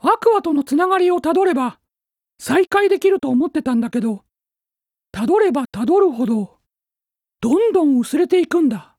アクアとのつながりをたどれば再会できると思ってたんだけど、たどればたどるほどどんどん薄れていくんだ。